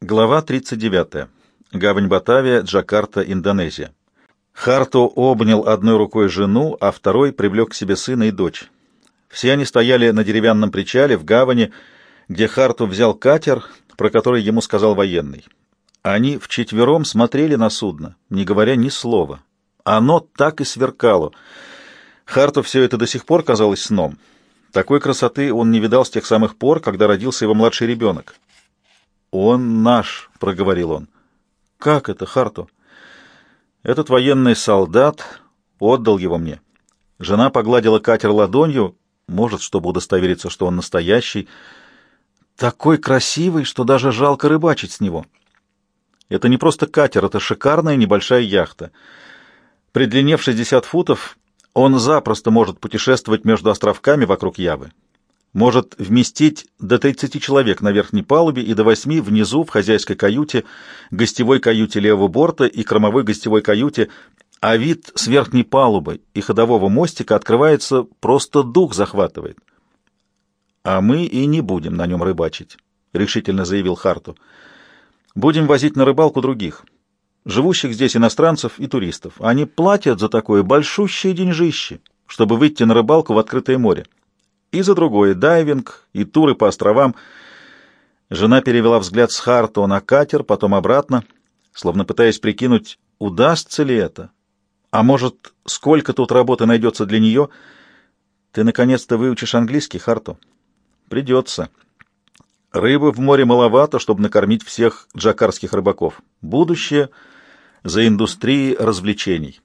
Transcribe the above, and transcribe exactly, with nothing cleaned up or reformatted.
Глава тридцать девятая. Гавань Батавия, Джакарта, Индонезия. Харту обнял одной рукой жену, а второй привлек к себе сына и дочь. Все они стояли на деревянном причале в гавани, где Харту взял катер, про который ему сказал военный. Они вчетвером смотрели на судно, не говоря ни слова. Оно так и сверкало. Харту все это до сих пор казалось сном. Такой красоты он не видал с тех самых пор, когда родился его младший ребенок. «Он наш», — проговорил он. «Как это, Харту?» «Этот военный солдат отдал его мне». Жена погладила катер ладонью, может, чтобы удостовериться, что он настоящий. «Такой красивый, что даже жалко рыбачить с него». Это не просто катер, это шикарная небольшая яхта. При длине в шестьдесят футов он запросто может путешествовать между островками вокруг Явы. Может вместить до тридцати человек на верхней палубе и до восьми внизу в хозяйской каюте, гостевой каюте левого борта и кормовой гостевой каюте, а вид с верхней палубы и ходового мостика открывается, просто дух захватывает. «А мы и не будем на нем рыбачить», — решительно заявил Харту. «Будем возить на рыбалку других, живущих здесь иностранцев и туристов. Они платят за такое большущее деньжище, чтобы выйти на рыбалку в открытое море. И за другое — дайвинг и туры по островам». Жена перевела взгляд с Харту на катер, потом обратно, словно пытаясь прикинуть, удастся ли это. А может, сколько тут работы найдется для нее? «Ты наконец-то выучишь английский, Харту?» «Придется. Рыбы в море маловато, чтобы накормить всех джакарских рыбаков. Будущее за индустрией развлечений».